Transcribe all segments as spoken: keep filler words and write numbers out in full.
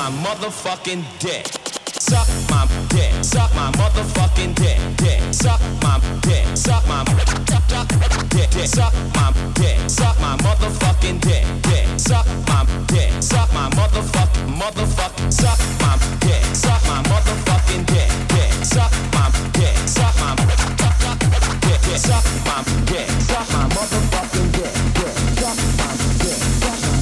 my motherfucking dick. Suck my dick, suck my motherfucking dick, dick. Suck my dick, suck my dick, dick. Suck my dick, suck my motherfucking dick, dick. Suck my dick, suck my motherfucking motherfucking. Suck my dick, suck my motherfucking dick, dick. Suck my dick, suck my dick, dick. Suck my dick, suck my motherfucking dick, dick. Suck my dick, suck my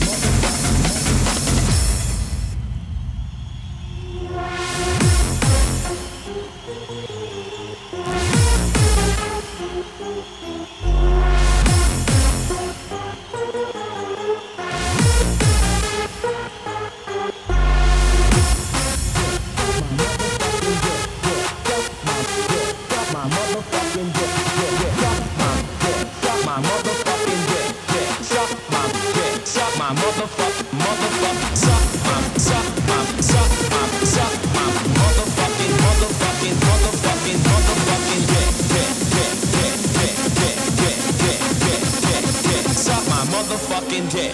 motherfucking dick.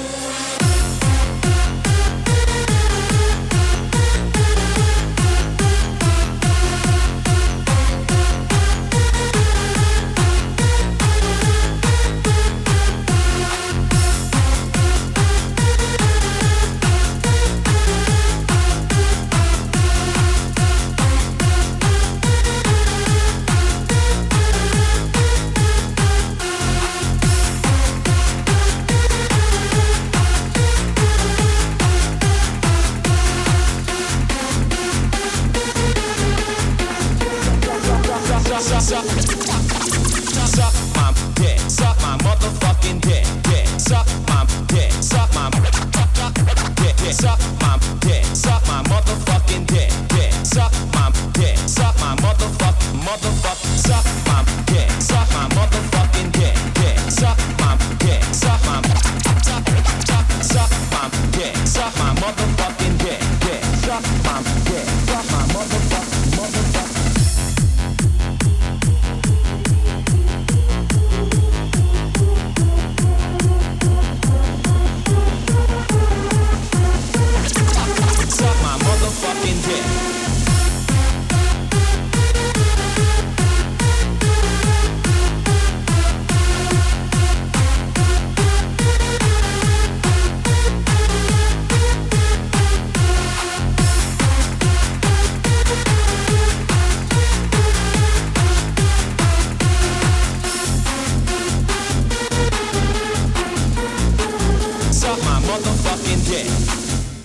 Suck, suck my dick, suck my motherfucking dick, dick. Suck my dick, suck my dick, dick. Suck my dick, suck my motherfucking dick, dick. Suck my dick, suck my motherfucking motherfucking. Suck my dick, suck my motherfucking dick, dick. Suck my dick, suck my suck my dick, suck my motherfucking dick, dick. Suck my dick, suck my motherfucking motherfucking. Fucking dick. Suck my motherfucking dick.